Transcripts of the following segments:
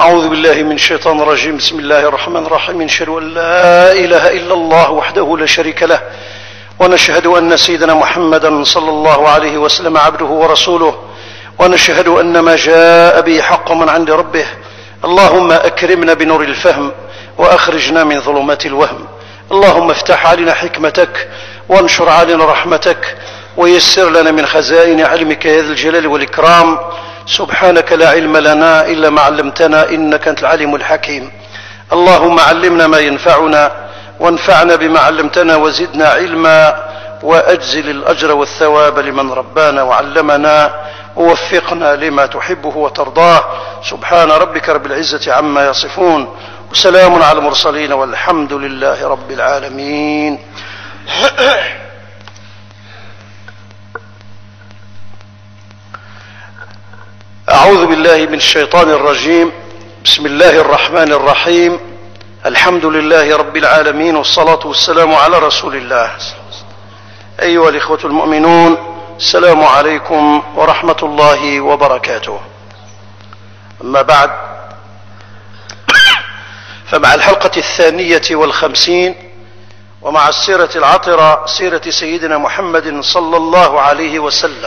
أعوذ بالله من الشيطان الرجيم. بسم الله الرحمن الرحيم. نشهد أن لا إله إلا الله وحده لا شريك له، ونشهد أن سيدنا محمدا صلى الله عليه وسلم عبده ورسوله، ونشهد أن ما جاء به حق من عند ربه. اللهم أكرمنا بنور الفهم وأخرجنا من ظلمات الوهم. اللهم افتح علينا حكمتك وانشر علينا رحمتك ويسر لنا من خزائن علمك يا ذا الجلال والإكرام. سبحانك لا علم لنا إلا ما علمتنا إنك أنت العليم الحكيم. اللهم علمنا ما ينفعنا وانفعنا بما علمتنا وزدنا علما، وأجزل الأجر والثواب لمن ربانا وعلمنا، ووفقنا لما تحبه وترضاه. سبحان ربك رب العزة عما يصفون، وسلام على المرسلين، والحمد لله رب العالمين. أعوذ بالله من الشيطان الرجيم. بسم الله الرحمن الرحيم. الحمد لله رب العالمين، والصلاة والسلام على رسول الله. أيها الإخوة المؤمنون، السلام عليكم ورحمة الله وبركاته. أما بعد، فمع الحلقة 52 ومع السيرة العطرة، سيرة سيدنا محمد صلى الله عليه وسلم،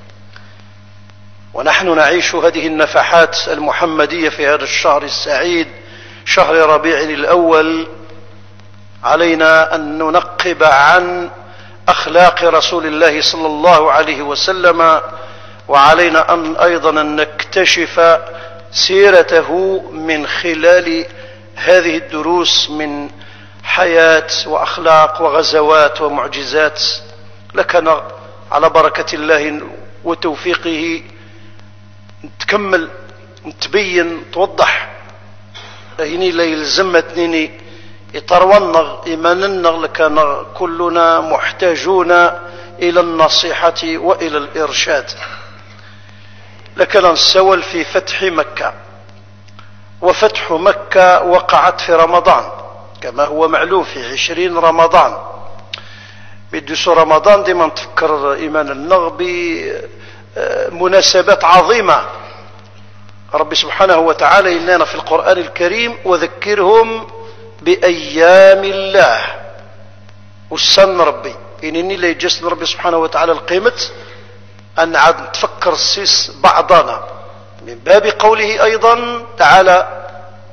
ونحن نعيش هذه النفحات المحمدية في هذا الشهر السعيد، شهر ربيع الأول، علينا أن ننقب عن أخلاق رسول الله صلى الله عليه وسلم، وعلينا أن أيضا نكتشف سيرته من خلال هذه الدروس من حياة وأخلاق وغزوات ومعجزات. لكن على بركة الله وتوفيقه نتكمل، نتبين، توضح إني لا يلزمتني يطرونغ إيماننا، لكان كلنا محتاجون إلى النصيحة وإلى الإرشاد. لكن نسول في فتح مكة، وفتح مكة وقعت في رمضان كما هو معلوم، في 20 رمضان. بدوس رمضان ديما نتفكر إيمان النغبي مناسبات عظيمة. رب سبحانه وتعالى إننا في القرآن الكريم وذكرهم بأيام الله، والسن ربي إنني لا يجسن ربي سبحانه وتعالى القيمة أن عاد نتفكر السيس بعضنا من باب قوله أيضا تعالى،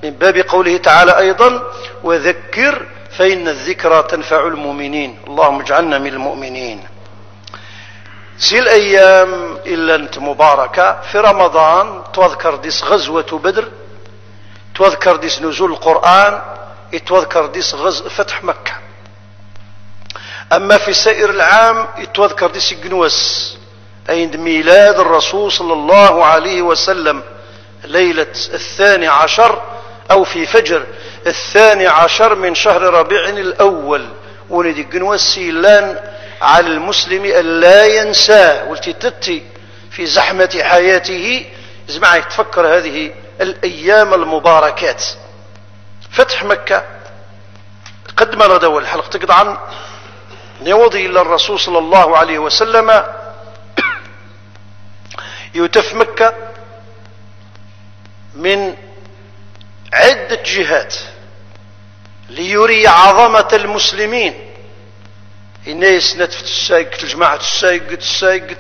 وذكر فإن الذكرى تنفع المؤمنين. اللهم اجعلنا من المؤمنين. سي الأيام إلا أنت مباركة في رمضان، تذكر ديس غزوة بدر، تذكر ديس نزول القرآن، تذكر ديس فتح مكة. أما في سائر العام تذكر ديس جنوس، عند ميلاد الرسول صلى الله عليه وسلم ليلة 12 أو في فجر 12 من شهر ربيع الأول. وندي جنوس سيلان على المسلم أن لا ينساه، والتي في زحمة حياته زمع يتفكر هذه الأيام المباركات. فتح مكة قد ما ندوى الحلقة تقضى عن نوضي إلى الرسول صلى الله عليه وسلم يتف مكة من عدة جهات ليري عظمة المسلمين. الناس نتفت السايق الجماعة السايق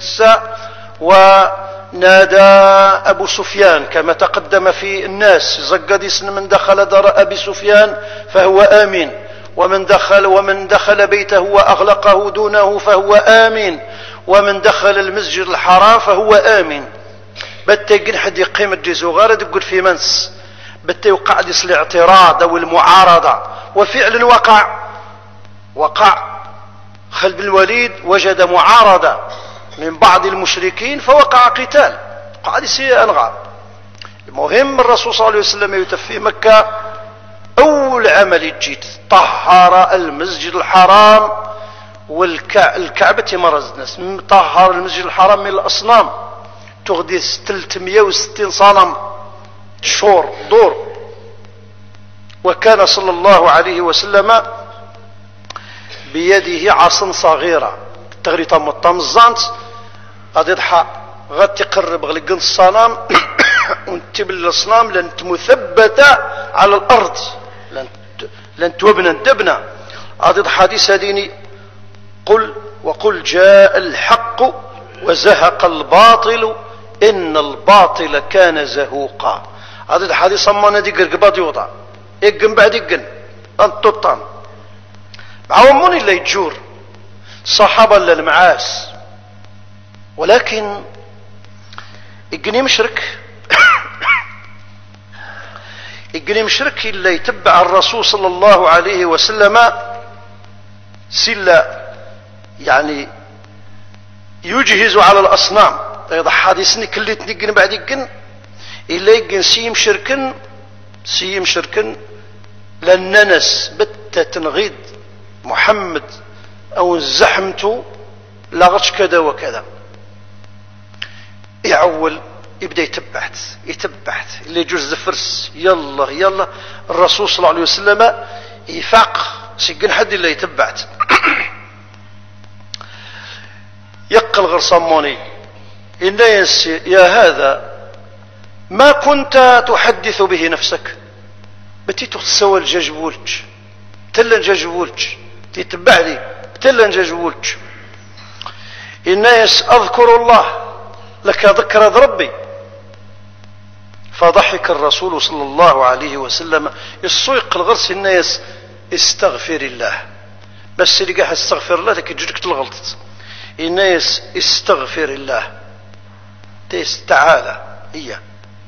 ونادى أبو سفيان كما تقدم في الناس، زقديس من دخل دار أبي سفيان فهو آمن، ومن دخل بيته وأغلقه دونه فهو آمن، ومن دخل المسجد الحرام فهو آمن. بتا حد يقيم الجيزو غارد يقول في منس، بتا يوقع ديس الاعتراض أو المعارضة، وفعلا وقع خالد بن الوليد وجد معارضة من بعض المشركين فوقع قتال، قاعد يصير أنغام. المهم الرسول صلى الله عليه وسلم يتف في مكة، أول عمل جيت طهر المسجد الحرام والكعبة مرز الناس، طهر المسجد الحرام من الأصنام، تغدي 360 صنم شور دور. وكان صلى الله عليه وسلم بيده عصا صغيرة تغريطة مطمزانت غادي يضحى غادي تقرب غلقن الصنم ونتبل الأصنام لن مثبتة على الأرض لن تبنى دبنى. هذا الحديث هذيني وقل جاء الحق وزهق الباطل إن الباطل كان زهوقا. هذا الحديث صمنا دي قرقبات يوضع إقن بعد إقن أنتطان معاومون اللي يتجور صحابا للمعاس، ولكن إقني مشرك اللي يتبع الرسول صلى الله عليه وسلم سلا يعني يجهز على الأصنام ايضا حديثني كليتني قن بعد قن إلا يقن سيم شركن لننس بتة تنغيد محمد أو زحمته لغش كذا وكذا يعول يبدأ يتبعت اللي يجوز فرس يلا الرسول صلى الله عليه وسلم يفاق سيقن حد اللي يتبعت يقل غير صموني الناس يا هذا ما كنت تحدث به نفسك بتي تسوى الجاجبولج تلن جاجبولج تتبع لي تلن جاجبولج الناس أذكر الله لك ذكر ربي. فضحك الرسول صلى الله عليه وسلم السويق الغرس الناس استغفر الله بس اللي قاعد استغفر الله لك يجيك الغلط الناس استغفر الله تعالى إياه.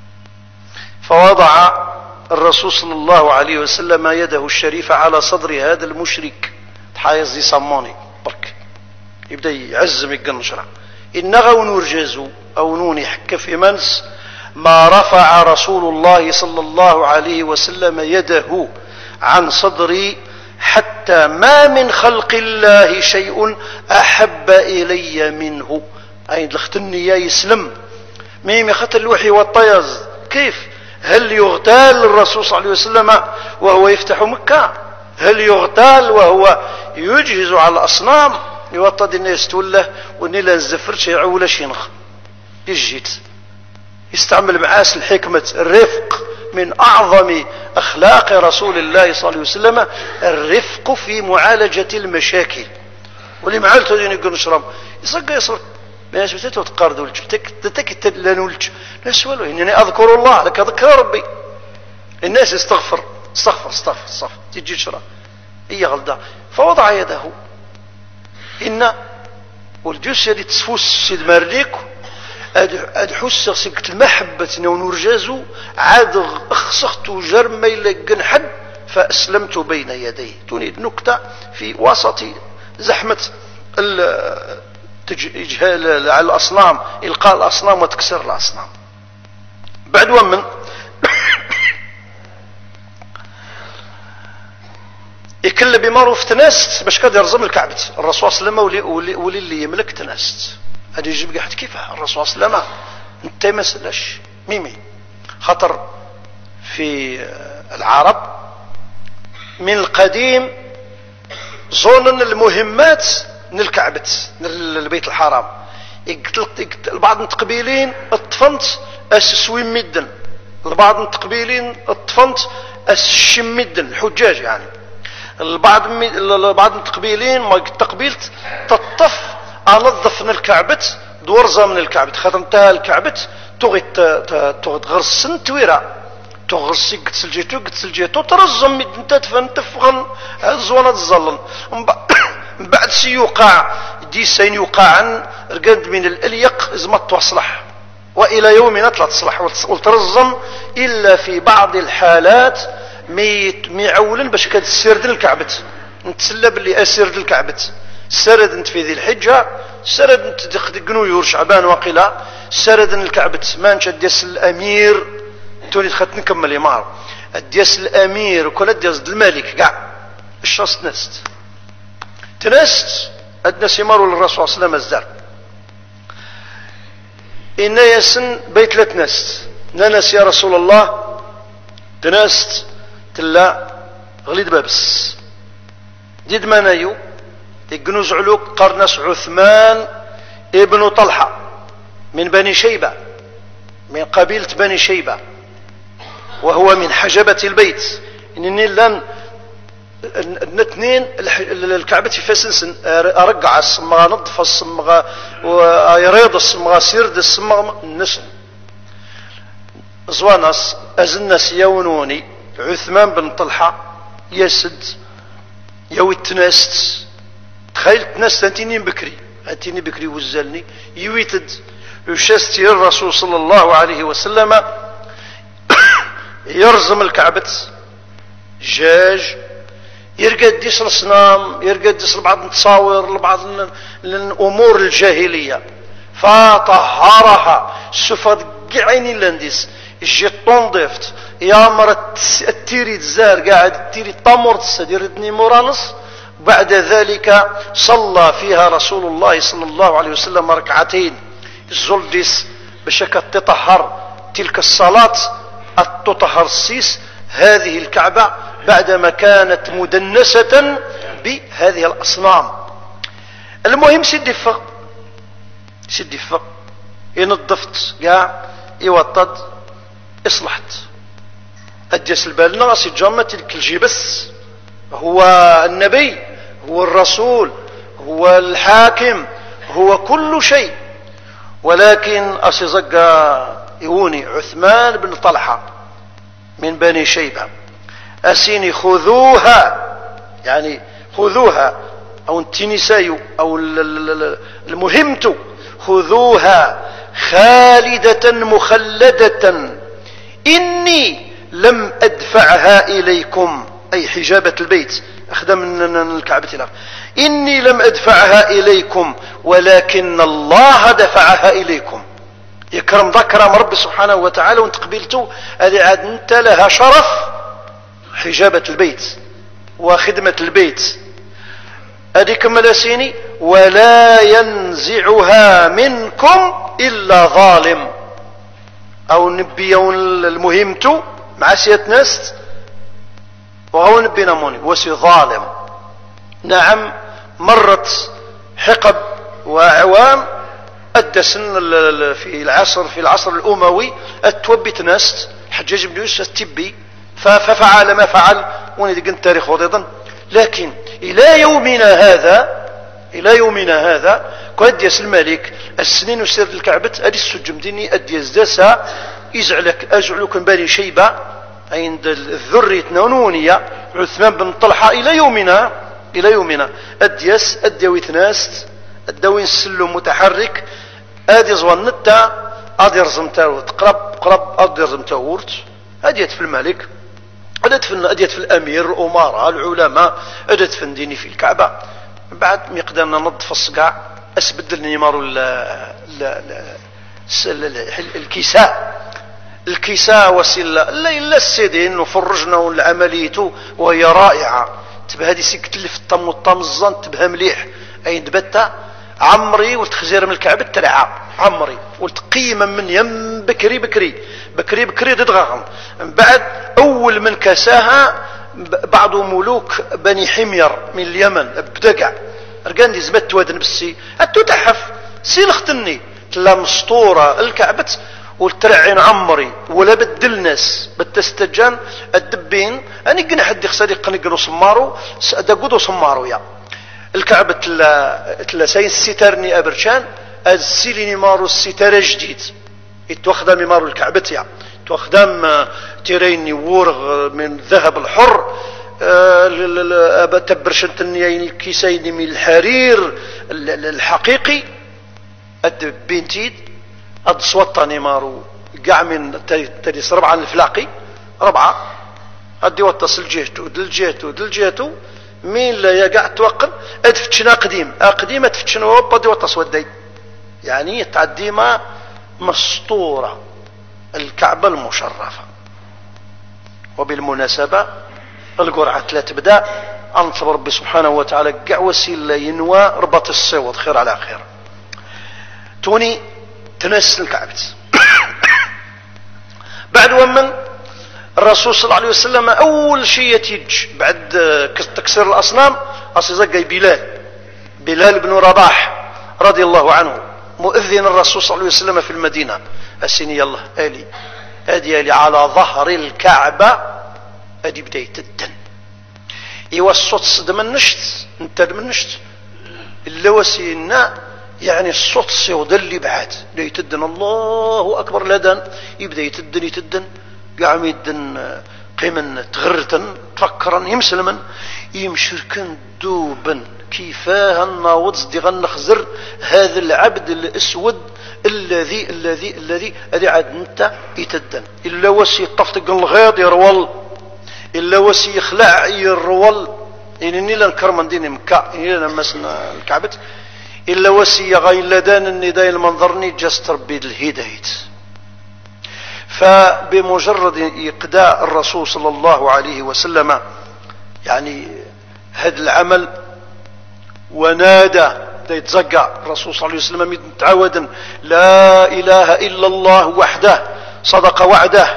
فوضع الرسول صلى الله عليه وسلم يده الشريفة على صدر هذا المشرك حايز دي صموني برك يبدأ يعزم القنشرة إنغا ونرجزوا أو نوني حك في منس ما رفع رسول الله صلى الله عليه وسلم يده عن صدري حتى ما من خلق الله شيء أحب إلي منه. أي دلختني يا يسلم ميم خط الوحي والطيز كيف هل يغتال الرسول صلى الله عليه وسلم وهو يفتح مكة؟ هل يغتال وهو يجهز على الأصنام يوطد الناس توله ونيلا الزفرش يعول شينخ يجيت يستعمل معاس الحكمة الرفق من أعظم أخلاق رسول الله صلى الله عليه وسلم الرفق في معالجة المشاكل. واللي معالته دين يقول نشرم يصق ناس بتتو تقارد ولج تتك لنولج ناس ولو إنني أذكر الله لك ذكر ربي الناس استغفر تجي شرا هي غلطة. فوضع يده إن والجوس اللي تسفوس سيد مارليك أدحس سكت المحبة ونرجازو عاد أخسخت جرمي لقن حد فأسلمت بين يديه. تريد نكتة في وسط زحمة إجهال على الأصنام إلقاء الأصنام وتكسر الأصنام. بعد ومن يكل بمعروف تناست باش كاد يرزم الكعبة الرسول صلى الله عليه وسلم ولي اللي يملك تناست هذا يجيب قاعد كيفها الرسول صلى الله عليه وسلم انت ما سلاش ميمي خطر في العرب من القديم ظن المهمات من الكعبة من البيت الحرام البعض المتقبلين الطفنت السويم مدن البعض المتقبلين الطفنت الشم مدن الحجاج يعني البعض المتقبلين ما تقبيلت تطف انظف من الكعبة دورزة من الكعبة خدمتها الكعبة تغي غرس تويرا تغرسي قتل جيتو ترزم انت تفغن الزوانة الظلن من بعد سيوقع ديسين يوقعا رقد من الاليق زما توصلح والى يومنا تصلح وترزم الا في بعض الحالات ميعولن باش كتسرد الكعبة نتسلى باللي اسرد الكعبة سرد انت في ذي الحجة سرد انت دقنو يور شعبان وقيلا سرد الكعبة ما نشد ديس الامير توني دخلت نكمل يمار ديس الامير وكل ديس الملك كاع الشخص تنست ادنا سيمارو للرسول صلى الله عليه وسلم الزار إن يسن بيت لتنست ننس يا رسول الله تنست تلا غليد بابس ديد منايو يقنوز علوك قرنس عثمان ابن طلحة من بني شيبة من قبيلة بني شيبة، وهو من حجبة البيت. إنني لن الاثنين الكعبة فاسنسن أرقع السمغة نظف السمغة ويريض السمغة سيرد السمغة النسن زوانس أزنس يونوني عثمان بن طلحة يسد يوي التناست. تخيل تناست أنتيني بكري وزلني يويتد يشستي الرسول صلى الله عليه وسلم يرزم الكعبة جاج يرقد يصل الصنام، يرقد يصل بعض التصاوير لبعض الأمور الجاهلية، فطهرها سفد قعيني لانديس يجي طنضفت يا مرة التيري الزهر قاعد التيري الطمر تسدير ادني مورانس. بعد ذلك صلى فيها رسول الله صلى الله عليه وسلم ركعتين الزلديس بشكل تطهر تلك الصلاة التطهر السيس هذه الكعبة بعدما كانت مدنسة بهذه الأصنام. المهم سيدي فق ينظفت قاع يوطد اصلحت أديس البالنا غاسي جامة تلك الجبس. هو النبي، هو الرسول، هو الحاكم، هو كل شيء، ولكن أسيزقى يوني عثمان بن طلحة من بني شيبة أسيني خذوها، يعني خذوها أو التنساي أو المهمة خذوها خالدة مخلدة إني لم أدفعها إليكم، أي حجابة البيت أخذ من الكعبة الأرض. إني لم أدفعها إليكم ولكن الله دفعها إليكم. يكرم ذكرم رب سبحانه وتعالى وانت قبلته هذه عاد انت لها شرف حجابة البيت وخدمة البيت. هذه كمل سيني ولا ينزعها منكم إلا ظالم، أو نبيون المهمة مع سيات نست وهو نبينا موني وسي ظالم. نعم مرت حقب وأعوام الدسن في العصر الأموي التوبت نست حجاج بن يوسف التبي ففعل ما فعل وني قلت تاريخ وضيضا. لكن إلى يومنا هذا كأديس الملك السنين وسير الكعبة أدي السجم ديني أديس داسا أجعلك بني شيبة عند الذرية نونية عثمان بن طلحة إلى يومنا أديس أديويت ناست الدوين السلم متحرك ادي زوانتا ادي رزمتا قرب ادي رزمتا ورت اديت في الملك اديت في الامير الامراء العلماء اديت في ديني في الكعبه. بعد مقدارنا نظف الصقاع اسبدل نيمارو الكيساء وسيله الا السيدين وفرجنا والعمليته وهي رائعه. تبقى هذه سكت اللي في الطم والطمزان تبها مليح اي دبتا عمري والتخزير من الكعبة تلعى عمري والتقيما من يم بكري تدغغم. بعد أول من كساها بعض ملوك بني حمير من اليمن بدقع رقان دي زبت وادن بالسي التتحف سيلختني تلا مسطورة الكعبة والترعين عمري ولا بدل ناس بتستجان الدبين أني قنا حد يخصدق نقنو صمارو دقودو صمارو يا الكعبة تلا سين سترني أبرشان السيليني مارو الستار جديد يتوخدم مارو الكعبة يا توخدم تيريني ورغ من ذهب الحر تبرشنتني الكيسين من الحرير الحقيقي الدبينتيد الصوتاني مارو قاع من تديس ربعة الفلاقي ربعة ادي وتصل دل جهته مين لا يقع توقن ادفتشنا قديم ادفتشنا وبدي وتصودي يعني تعديما مسطورة الكعبة المشرفة. وبالمناسبة القرعة لا تبدأ انصب ربي سبحانه وتعالى قع وسيلة ينوى ربط الصوت خير على خير توني تنس الكعبة. بعد ومن الرسول صلى الله عليه وسلم أول شيء يتيج بعد تكسير الأصنام أصيزقي بلال بن رباح رضي الله عنه مؤذن الرسول صلى الله عليه وسلم في المدينة السيني يلا الي هذه على ظهر الكعبة هذه بداية الدن. ايوا الصوت صد من نشت انت من نشت الا وسينا يعني الصوت سيوض اللي بعد بدا يتدن الله اكبر لدن يبدا يتدن كاع يدن قيمن تغرتن تفكرا يمسلمن يمشركن دوبا كيفاه الناوض دي غنخزر هذا العبد الاسود الذي هذه عاد انت يتدن الا وسي طفطق الغيض يرول الا وسي يخلع يرول انني لنكرمن ديني مكه اني لمسنا الكعبه الا وسي غير لدان النداء المنظرني جست ربي الهدايه. فبمجرد اقداء الرسول صلى الله عليه وسلم يعني هذا العمل ونادى يتزكى الرسول صلى الله عليه وسلم متعودا لا اله الا الله وحده صدق وعده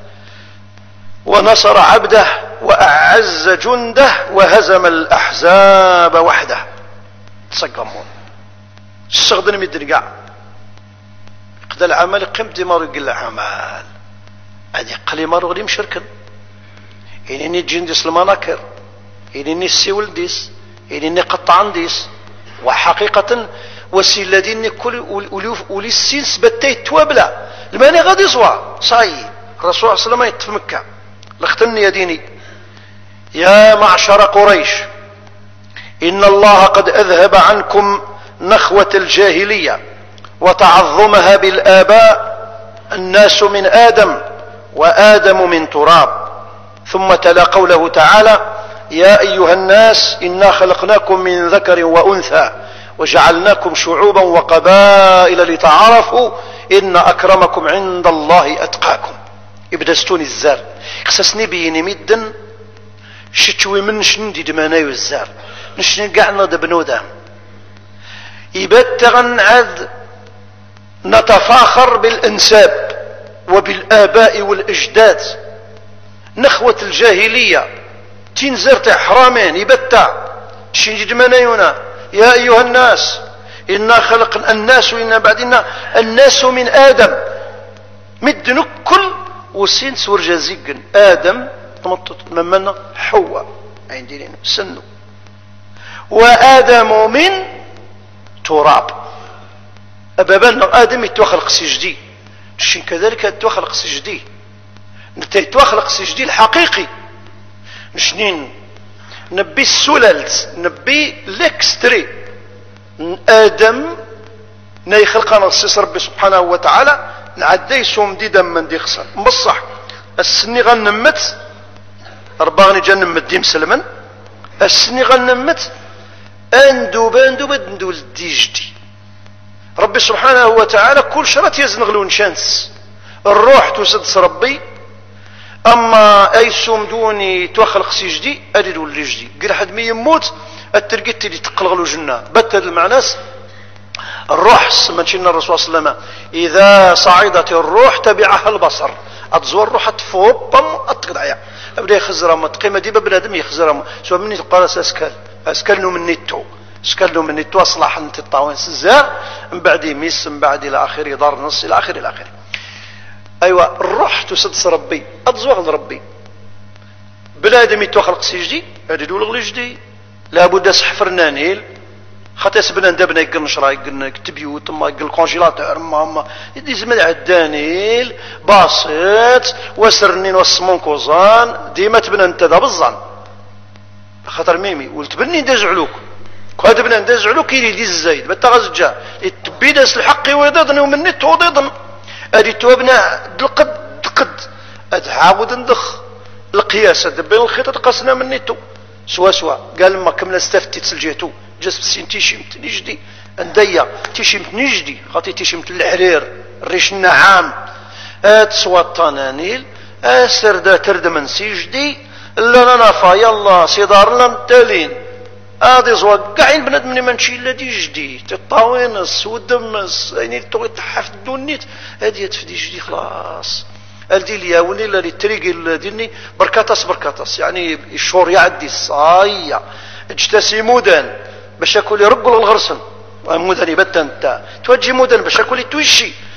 ونصر عبده واعز جنده وهزم الاحزاب وحده. تسقمون استخدم مدن كاع قد العمل قيمت مار يقول العمل هذه قلي مار غادي مشركن انني جندس المناكر انني السيول ديس انني قطعن ديس وحقيقة وسيلة ديني كل ولي السين سبتي توابلا الماني غادي يصوى صاي الرسول صلى الله عليه وسلم يتف مكة لختني يا ديني يا معشر قريش إن الله قد أذهب عنكم نخوة الجاهلية وتعظمها بالآباء الناس من آدم وآدم من تراب. ثم تلا قوله تعالى يا أيها الناس إنا خلقناكم من ذكر وأنثى وجعلناكم شعوبا وقبائل لتعارفوا إن أكرمكم عند الله أتقاكم. يبدا ستوني الزار خصصني بيني مدن شتوي من شندي دمانايو الزار نشن قعنا دبنودا يبتغن عاد نتفاخر بالانساب وبالآباء والأجداد. نخوة الجاهلية تنزرت حرامين يبتع شنجي دمانايونا يا أيها الناس إنا خلقنا الناس وإنا بعدنا الناس من آدم مدن كل وسين سور جازيقن آدم ممنا حواء عندنا سنو وآدم من تراب أبابنا آدم يتوخلق سجدي شين كذلك يتوخلق سجدي يتوخلق سجدي الحقيقي مشنين نبي السلالت نبي الاكستري آدم نيخلقنا السيس ربي سبحانه وتعالى نعدي يسوم دي دم من دي خسر بصح السني غنمت أربعة جنمت دي مسلما السني غنمت اندوب ندول ديجدي ربي سبحانه وتعالى كل شرط يزنغلون شانس الروح تسدس ربي اما اي سوم دوني توخلق سيجدي ادي دول ليجدي قال حد مي يموت الترقيت اللي تقلغلو جنة بتد المعناس الروح سمتشنا الرسول صلى الله عليه وسلم اذا صعدت الروح تبعها البصر اتزور الروح تفوق بم اتقدعيا ابدا يخزر متقيمه دي بنادم يخزر سو مني قال اسكلنو من نيتو اسكلنو من نيتو اصلاح انت الطاوين سزار من بعد يميس من بعد الى اخره دار نص الى اخره ايوه الروح تسدس ربي اتزوغ ربي بنادم يتوخلق سيجدي هادي دول غليجدي لابد سحفرنا نيل خاطر سبنا ندبنا يقل نشرا يقل كتبيوت ما يقل كونجيلاتور ما يدي زمن عدانيل باسط وسرنين والسمون كوزان ديما تبنا انت ذا بالظن خاطر ميمي ولتبني ندز علوك كهذا بنا ندز علوك يدي الزايد بتغزجا التبيدس الحق ويضضني ومن نت وضضن ادي توبنا دقد ادعاود ندخ القياس بين الخيط قصنا من نتو سوا قال ما كمل استفتي تسلجيتو جسم سين تيشمت نجدي انديا تيشمت نجدي خاطي تيشمت الحرير الريش النعام تسوى الطنانيل سردا ترد من سيجدي لا نافا يلا سيدار لم تالين هذه زوا قاعين بنادم من منشي لا ديجدي تطاوينس ودمس يعني توي تحف دونيت هذه تفدي جدي خلاص الدي ليا وني لا تريقي ديني بركاتس يعني الشور يعدي صايا اجتسي مودن باش ياكل يرقل الغرسن مودن يبتا انت توجي مودن باش ياكل تويشي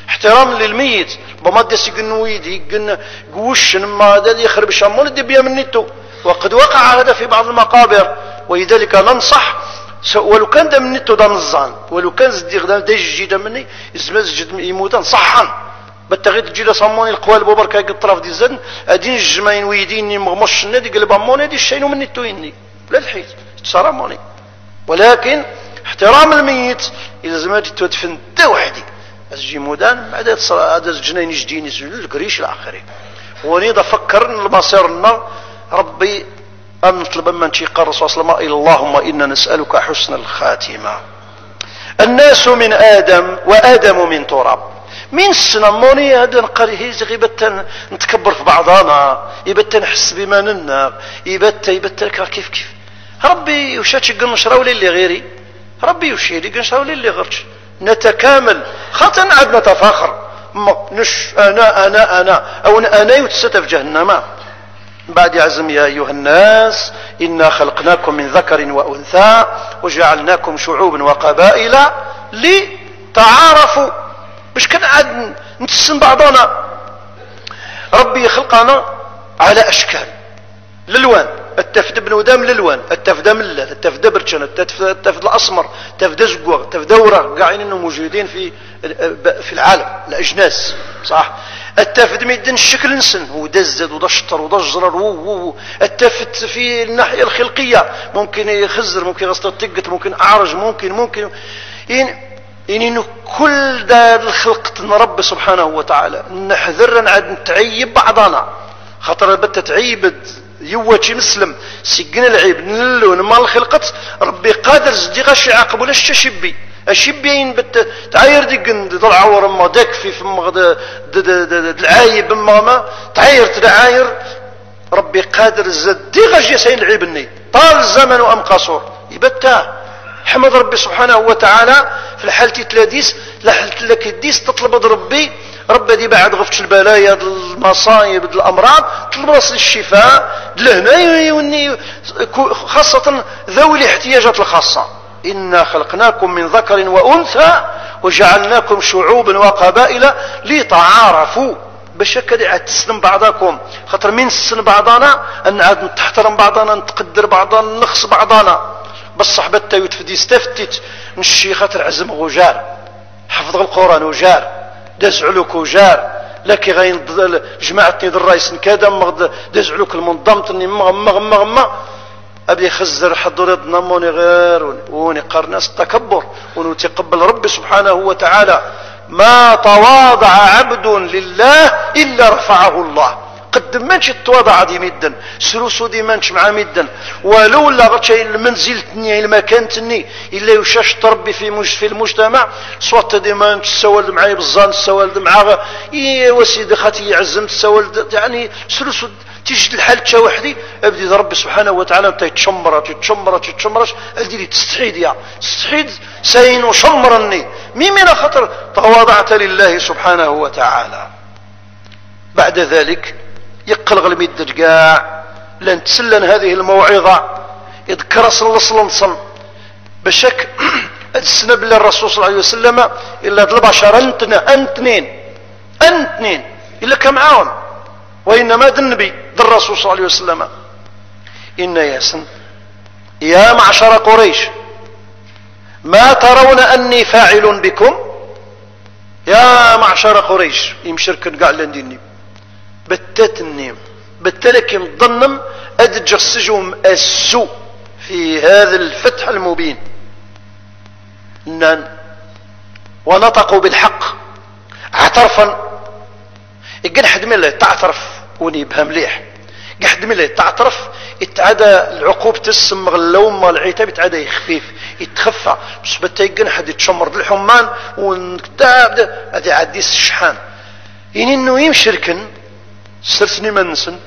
احترام للميت بما دس يقنويدي يقن قوش ما هذا يخرب الشمال الدبيا من نتو. وقد وقع هذا في بعض المقابر، ولذلك ننصح ولو كان دم نتو دا نزان، ولو كان زدي غدا دا يجي دا مني يزمز جد يموتان صحا بالتغير تجي لا صموني القوالب وبركا الطرف دي الزن ادين الجماين ويديني مغمش النادي قلب اموني دي الشينو من نتو يني لا الحيت تصرموني. ولكن احترام الميت اذا زماتي تدفن دا وحدي تجي مودان بعد هذا الجنين جديني القريش الاخرين. ونيض فكرنا المصيرنا ربي أن نطلب من شيق الرسول صلى الله عليه وسلم اللهم إنا نسألك حسن الخاتمة. الناس من آدم وآدم من تراب. من السنموني هذا نقريه يبت نتكبر في بعضنا، يبت نحس بما ننا، يبت كيف ربي وشاتش نشراو للي غيري، ربي وشيلي نشراو للي غيرش، نتكامل خاطر عاد نتفاخر نش أنا أو أنا يتستف جهنم. بعد عزم يا أيها الناس إنا خلقناكم من ذكر وأنثى وجعلناكم شعوبا وقبائل لتعارفوا. باش كان عاد نتسن بعضنا. ربي خلقنا على أشكال للوان، التفد بن ودام للوان، التفد ملة، التفد برشن، التفد الأسمر، التفد زقوغ، التفد دورة، قاعدين انهم موجودين في العالم الأجناس صح. التفد ميدن الشكل نسن هو دزد ودا شطر ودا جرر التفد في الناحية الخلقية ممكن يخزر، ممكن غسل تقت، ممكن أعرج، ممكن إنه كل دار الخلق رب سبحانه وتعالى نحذر نعد نتعيب بعضنا خاطر بت تعيبد يوتي مسلم سجن العيب نلون ما الخلقت ربي قادر زدي غش يعاقب ولا الشبي الشبيين بت تعاير دقن ضلعور ما داك في فم العايب ما تعاير تدعاير ربي قادر زدي غش يسين العيب الني طال الزمن ام قصور يبتا. حمد ربي سبحانه وتعالى في الحالة تلاديس لحلت لك الديس تطلب ربي دي بعد غفتش البلايا المصايب الامراض طلب راسل الشفاء لهنا خاصة ذوي الاحتياجات الخاصة. إنا خلقناكم من ذكر وأنثى وجعلناكم شعوبا وقبائل لتعارفوا باش هكا عاد تسلم بعضكم خاطر من نسن بعضنا ان عاد نحترم بعضنا نتقدر بعضنا نخص بعضنا. بصح بتا يتفدي استفتت نشي خاطر عزم غجار حفظ القرآن وجار دزعلوك وجار لكي غين جماعتني الرئيس كذا دزعلوك المنظمتني مغمى ابي خزر حضر ضموني غير وني قرناس التكبر ونتقبل ربي سبحانه وتعالى. ما تواضع عبد لله الا رفعه الله. قد منش التواضع دي مدا سلوسو دي منش مع مدا ولولا غتشي المنزلتني المكانتني الا يشاش تربي في المجتمع صوت دي منش سوالد معايا بالظن سوالد معاه وسيدي خاتي يعزمت سوالد يعني سلوسو تيجي الحال تا وحدي ابدي ربي سبحانه وتعالى انت تشمرت ادي لي تستحيد يا تستحيد سين وشمرني مين خطر تواضعت لله سبحانه وتعالى. بعد ذلك يقلق المدة كاع لن تسلن هذه الموعظة يذكر صلصلنصن بشك السنة بالله الرسول صلى الله عليه وسلم إلا البشر أنتنين إلا كمعاون وإنما النبي الرسول صلى الله عليه وسلم إن ياسن يا معشر قريش ما ترون أني فاعل بكم. يا معشر قريش يمشركن قاع لنديني بتتنيم بتلكم ضنم أدجسجهم السوء في هذا الفتح المبين ونطقوا بالحق اعترفا. يقول حد من الله تعترف ونيبها مليح قحد من الله تعترف اتعدى العقوبة تسمغ اللوم العتاب اتعدى يخفيف يتخفى بس بتيقن حد يتشمر الحمان ونكتاب هذا عديس الشحان يعني انه يمشركن سرسني منسن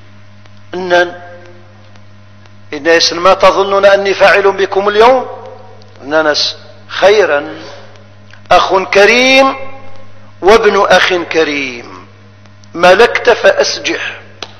الناس ما تظنون أني فاعل بكم اليوم الناس خيرا أخ كريم وابن أخ كريم ملكت فأسجح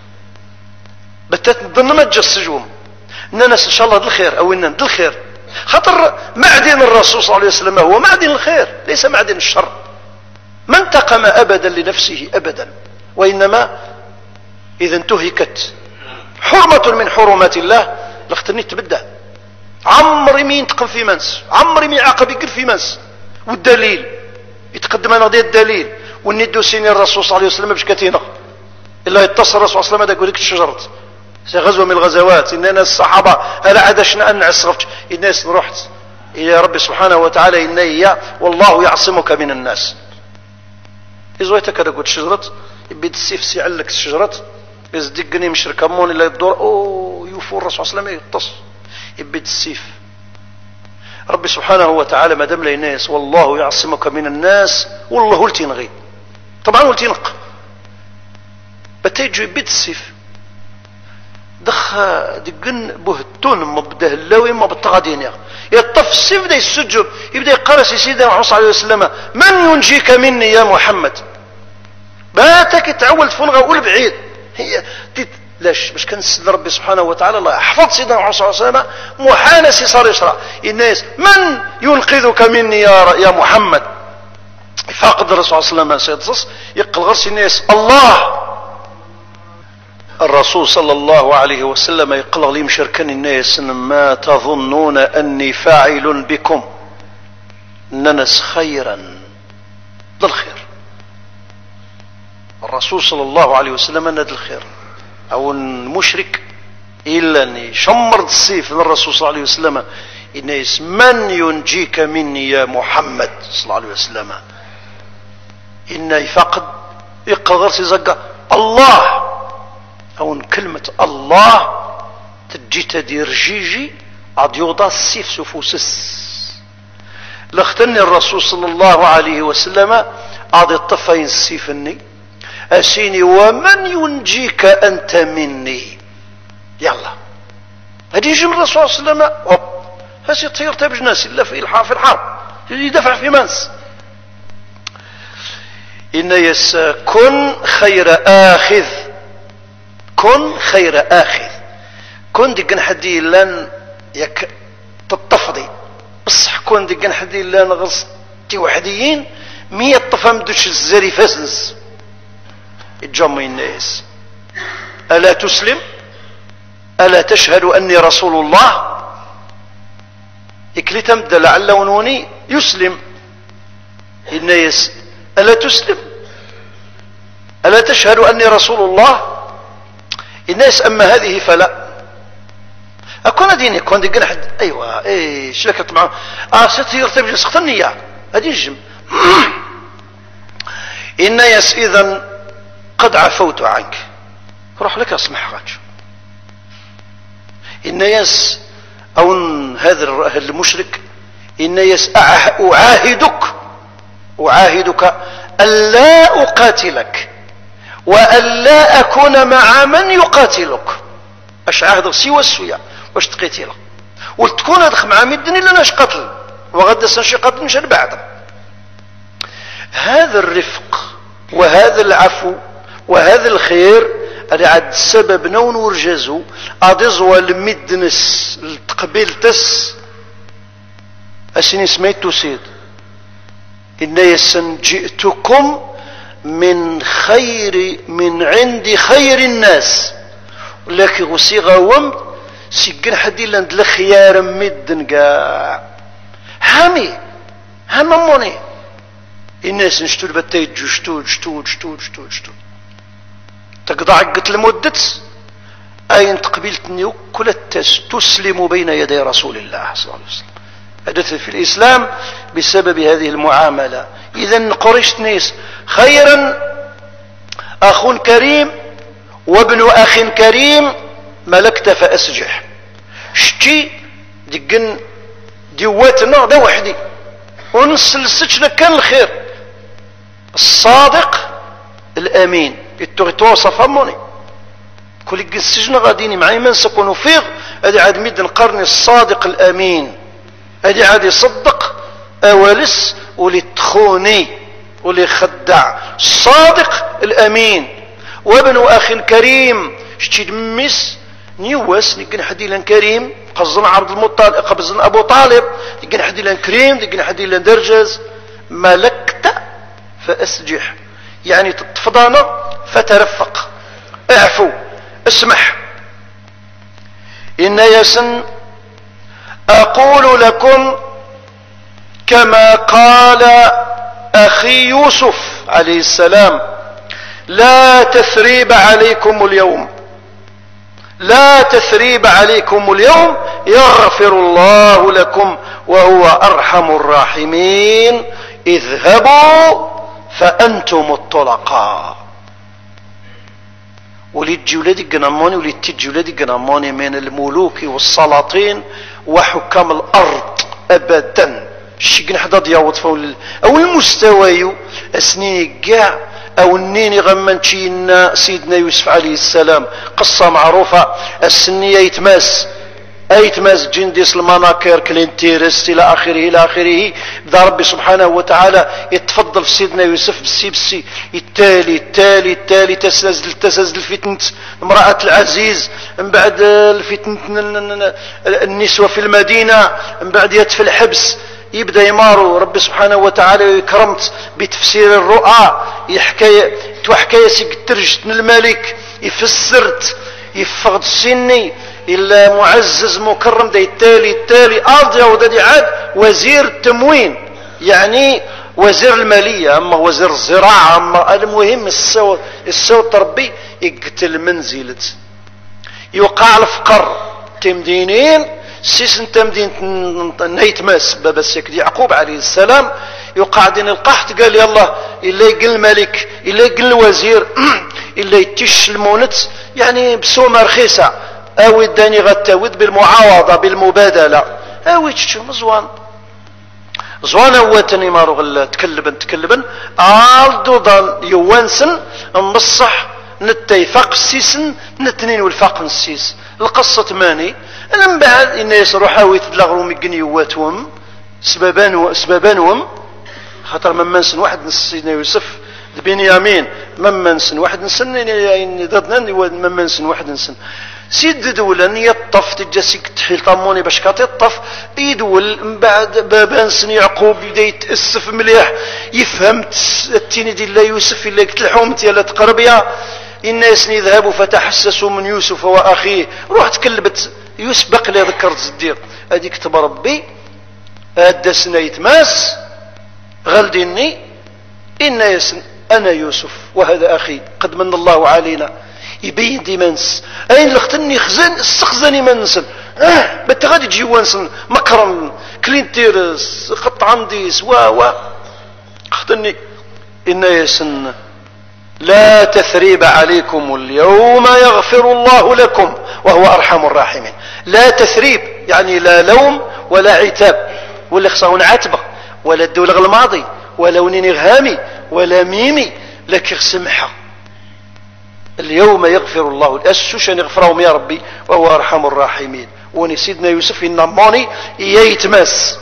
بتظن ما تجسجهم الناس إن شاء الله الخير أو إنن الخير خاطر معدن الرسول صلى الله عليه وسلم هو معدن الخير ليس معدن الشر ما انتقم أبدا لنفسه أبدا، وإنما إذا انتهكت حرمة من حرمات الله لاختني تبدأ. عمري مين ينتقم في منس، عمري مين يعاقب يقر في منس. والدليل يتقدم أنا دي الدليل والندو سيني الرسول صلى الله عليه وسلم باش كاتينا إلا يتصل الرسول صلى الله عليه وسلم يقول لك الشجرة سي غزوة من الغزوات إننا الصحابة هل عادشنا أن نعسرفت الناس رحت إلى ربي سبحانه وتعالى إن هي والله يعصمك من الناس. إزويتك هذا قلت شجرة يبيد السيف سيعلك الشجرة يزدقني مشرك أمون إلا يدور يوفو الرسول صلى الله عليه وسلم يتص يبيد السيف. ربي سبحانه وتعالى ما دام الناس والله يعصمك من الناس والله ولتي نغي طبعا ولتي نق بتيجي يبيد السيف دخ دقن بهتون ما بده اللاوي ما بالتغادين يطف السيف بدا يسجد يبدا يقرا سيدنا محمد صلى الله عليه وسلم من ينجيك مني يا محمد. باتك تعول تفنغ وقول بعيد هي لاش باش كنسل ربي سبحانه وتعالى الله يحفظ سيدنا محمد صلى الله عليه وسلم محانسي صار يشرع الناس من ينقذك مني يا محمد. فاقد الرسول صلى الله عليه وسلم يقل غرس الناس الله الرسول صلى الله عليه وسلم يقول لي مشركن الناس ما تظنون أني فاعل بكم ننس خيرا للخير. الرسول صلى الله عليه وسلم ند الخير أو المشرك إلا أن يشمر السيف من الرسول صلى الله عليه وسلم الناس من ينجيك مني يا محمد صلى الله عليه وسلم إنه يفقد يقل غرس يزقى الله أو كلمة الله تجي تدير جيجي عاد يوضع السيف سفوسس لاختني الرسول صلى الله عليه وسلم عاد الطفين السيفني أسيني ومن ينجيك أنت مني يلا هذه يجي من الرسول صلى الله عليه وسلم هسي طير تبجناس إلا في الحرب يدفع في منس إن يس كن خير آخذ كن خير آخذ كن دقن حدي لن يك تطفضي بصح كن دقن حدي لن غلصتي وحديين مية طفا مدوش الزري فاسنس الجمع الناس ألا تسلم ألا تشهد أني رسول الله إكلي تمدى لعل ونوني يسلم الناس ألا تسلم ألا تشهد أني رسول الله الناس أما هذه فلا أكون ديني كون دي قنحد أيوة إيه شلكت معه ستي يرتبج سخت النية هذه الجم الناس إذن قد عفوت عنك روح لك أسمح غاج الناس أو هذا المشرك الناس أعاهدك ألا أقاتلك وألا أكون مع من يقاتلك أش عهد سوى السوية واش تقتله وتكون أدخل مع مدني لنا قتل وغدا سنشي قتل مش بعد. هذا الرفق وهذا العفو وهذا الخير اللي عاد سبب نون ورجزو أدزوى المدنس التقبيلتس أسيني سميتو سيد إن يسن جئتكم من عند خير الناس لكن غسيغا وم سيقن حدي لند الخيار مدن قاع هامي هامموني الناس نشتول بتيجو شتول تقضى عقت لمدت أين تقبلتني كل تسلم بين يدي رسول الله صلى الله عليه وسلم. حدث في الإسلام بسبب هذه المعاملة. إذن قريش نيس خيرا أخ كريم وابن أخ كريم ملكت فأسجح شتي دقن دواتنا ده وحدي ونسلسج كان الخير الصادق الأمين التوصف هموني كل السجن غاديني معي من سكون فيغ هذه عاد ميد القرن الصادق الأمين هذه عاد يصدق أولس ولتخوني وليخدع الصادق الأمين وابن أخ كريم شتي دمس نيواس نقن حديلا كريم قصدنا عبد المطلب قصدنا أبو طالب نقن حديلا كريم نقن حديلا درجز ملكت فأسجح، يعني تتفضانا فترفق، اعفو، اسمح. إن يسن أقول لكم كما قال أخي يوسف عليه السلام: لا تثريب عليكم اليوم، لا تثريب عليكم اليوم، يغفر الله لكم وهو أرحم الراحمين، اذهبوا فأنتم الطلقاء. وليد جولادي قناموني، وليد تجولادي قناموني من الملوك والسلاطين وحكام الأرض أبدا. الشيء نحضر دياوط فول أو المستوى أسنين كاع أو النيني غمانتشينا سيدنا يوسف عليه السلام، قصة معروفة. السنية يتماس جنديس المناكر كلينتيرس إلى آخره إلى آخره. بدا ربي سبحانه وتعالى يتفضل في سيدنا يوسف بالسي التالي تسازل فتنة امرأة العزيز، من بعد الفتنة النسوة في المدينة، من بعد يتفي الحبس، يبدا يمارو ربي سبحانه وتعالى يكرمت بتفسير الرؤى، حكايه سيكترجت الملك يفسرت يفقد السني الا معزز مكرم دا التالي اضيا ودادي عاد وزير التموين، يعني وزير الماليه، اما وزير الزراعه، اما المهم الصوت ربي يقتل منزلة يوقع الفقر تمدينين سيس انت مدينة نيتماس بابا السيد يعقوب عليه السلام يوقع دين القحط، قال يلا إلا يقل الملك إلا يقل الوزير إلا يتش المونت يعني بسومة رخيصة أو الداني غتاود بالمعاوضة بالمبادلة أو يتشو مزوان زوان هواتني مارو غلا تكلبن عالدو يوانسن مصح نتيفاق السيسن نتنين والفاق السيس القصة ماني من بعد إن يسروا حاوي تدلغروا مقنيواتهم سبابانهم خاطر ممنسن واحد من سيدنا يوسف بنيامين ممنسن واحد نسن يعني ضدنا ممنسن واحد نسن سيد دولا يطف تجاسيك تحيل طموني باش كتطف يدول من بعد بابانسن يعقوب يبدا يتاسف مليح يفهم التيني ديال الله يوسف الا قلت الحومت يا لا تقربيا الناس يذهبوا فتحسسوا من يوسف واخيه روح تكلبت يوسف بقى ذكرت الدير هذيك كتب ربي هدسنا يتماس غلديني إن يسن أنا يوسف وهذا أخي قد من الله علينا يبين دي منس أين لختني خزن استخزني منسن بتغادي تجي وانسن مكرم كلينتيرس قطعان ديس اختني إن يسن لا تثريب عليكم اليوم يغفر الله لكم وهو أرحم الراحمين. لا تثريب يعني لا لوم ولا عتاب ولا خصاون عتبة ولا الدولة الماضي ولا ونين غهامي ولا ميمي لك سمحة. اليوم يغفر الله الأسوشان يغفرهم يا ربي وهو أرحم الراحمين. وني سيدنا يوسف إنموني يتماس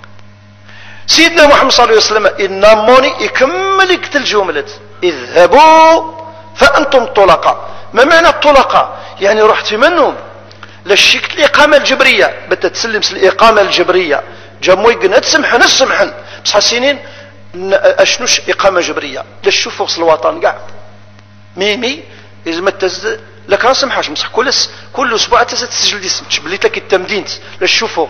سيدنا محمد صلى الله عليه وسلم إنموني يكمل يقتل جملة اذهبوا فأنتم طلقاء. ما معنى الطلقاء؟ يعني رحت منهم للشكل الإقامة الجبرية بتتسلم الإقامة الجبرية جموي قنا تسمحن السمحن بصح سنين اشنوش إقامة جبرية للشوف وصل الوطن قاع ميمي إذا ما تزد لك نسمحاش مسح كل أسبوع تسجل دي سمتش بلي تاك التمدينت للشوفو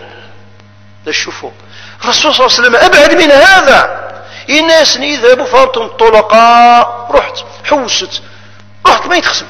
الرسول صلى الله عليه وسلم أبعد من هذا. الناس يذهبوا فارتم طلقاء رحت حوست رحت ما يتخسم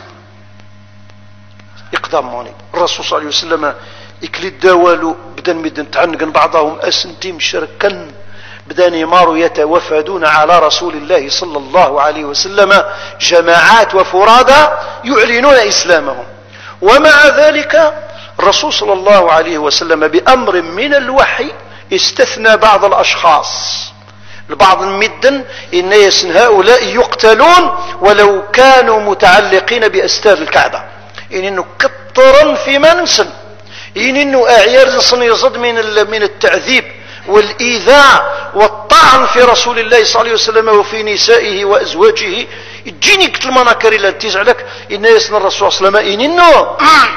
يقدم موني الرسول صلى الله عليه وسلم يكلي الدوالو بدن مدن تعنقن بعضهم أسنتيم شركا بدان يماروا يتوفدون على رسول الله صلى الله عليه وسلم جماعات وفرادى يعلنون إسلامهم. ومع ذلك الرسول صلى الله عليه وسلم بأمر من الوحي استثنى بعض الأشخاص لبعض المدن إن هؤلاء يقتلون ولو كانوا متعلقين بأستار الكعبة إنه كثرا في منسن إنه أعيار يصد من التعذيب والإيذاء والطعن في رسول الله صلى الله عليه وسلم وفي نسائه وأزواجه تجيني قتل المناكر إلا تيزع لك إن يسن الرسول صلى الله عليه وسلم إنه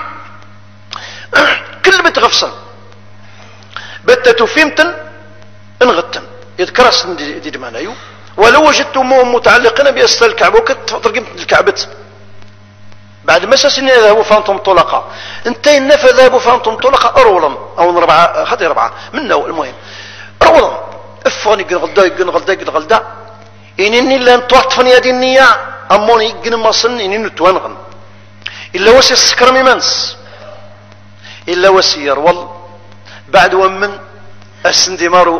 كل بتغفصن بتتو فيمتن انغتن يذكرس دي معنايو ولو وجدتموهم متعلقين بأسفل الكعبة وكترقم الكعبة بعد ما ساسين يذهبوا فانتم طلقاء انتين فذهبوا فانتم طلقاء أرولا أو ربعة خطي ربعة منه المهم أرولا افغني قن غلدا إنني لن توطفني هذه النية أموني قن مصن إنني توانغن إلا وسي السكر ممنس إلا وسي يرول بعد ومن السندمار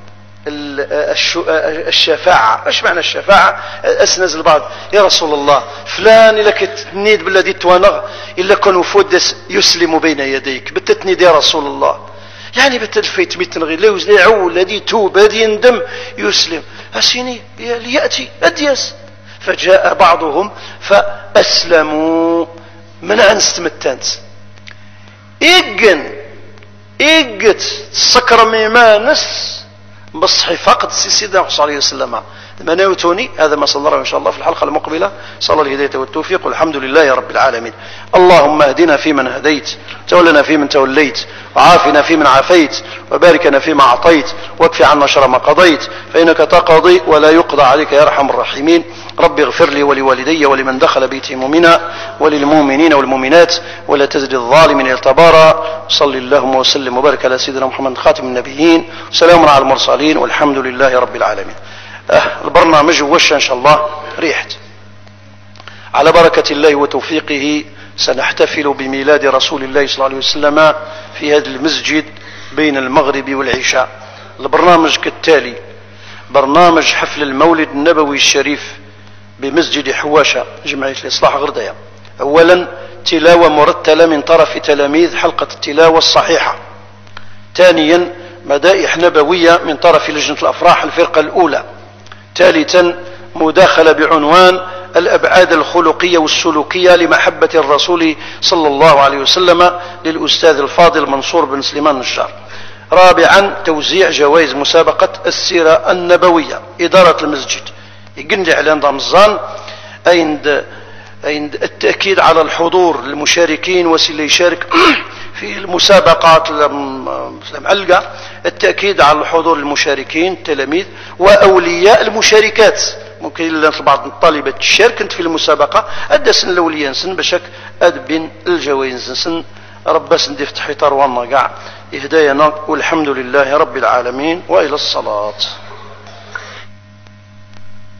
الشفاعة. ايش معنى الشفاعة؟ اسنز البعض يا رسول الله فلان إلا كتنيد بالذي توانغ إلا كان وفود يسلم بين يديك بتتنيد يا رسول الله يعني بتلفيت متنغي لوز يعول الذي توب الذي يندم يسلم أسيني ليأتي أديس فجاء بعضهم فأسلموا من أنستمتانت إيجت سكر ميمانس بصحي فقط سيدنا صلى الله عليه وسلم مناوتوني. هذا ما صلى الله إن شاء الله في الحلقة المقبلة. صلى الله الهداية والتوفيق والحمد لله رب العالمين. اللهم اهدنا فيمن هديت تولنا فيمن توليت وعافنا فيمن عافيت وباركنا فيما أعطيت واكف عنا شر ما قضيت فإنك تقضي ولا يقضى عليك يا أرحم الراحمين. رب اغفر لي ولوالدي ولمن دخل بيتي مؤمنا وللمؤمنين والمؤمنات ولا تزد الظالمين التبارا. صل اللهم وسلم وبارك على سيدنا محمد خاتم النبيين وسلام على المرسلين والحمد لله رب العالمين. البرنامج وش إن شاء الله ريحت على بركة الله وتوفيقه سنحتفل بميلاد رسول الله صلى الله عليه وسلم في هذا المسجد بين المغرب والعشاء. البرنامج كالتالي: برنامج حفل المولد النبوي الشريف بمسجد حواشة جمعية الإصلاح غردية. أولا تلاوة مرتلة من طرف تلاميذ حلقة التلاوة الصحيحة. ثانيا مدائح نبوية من طرف لجنة الأفراح الفرقة الأولى. ثالثا مداخلة بعنوان الأبعاد الخلقية والسلوكية لمحبة الرسول صلى الله عليه وسلم للأستاذ الفاضل منصور بن سليمان النجار. رابعا توزيع جوائز مسابقة السيرة النبوية. إدارة المسجد يقنع على رمضان عند التأكيد على الحضور للمشاركين واللي يشارك في المسابقات المعلقة. التأكيد على الحضور للمشاركين التلاميذ وأولياء المشاركات. ممكن بعض الطالبات تشارك في المسابقة أدى سن الأولياء سن بشك أدبن الجوائز سن رب سندي فتح طروان قاع إهداينا والحمد لله رب العالمين وإلى الصلاة.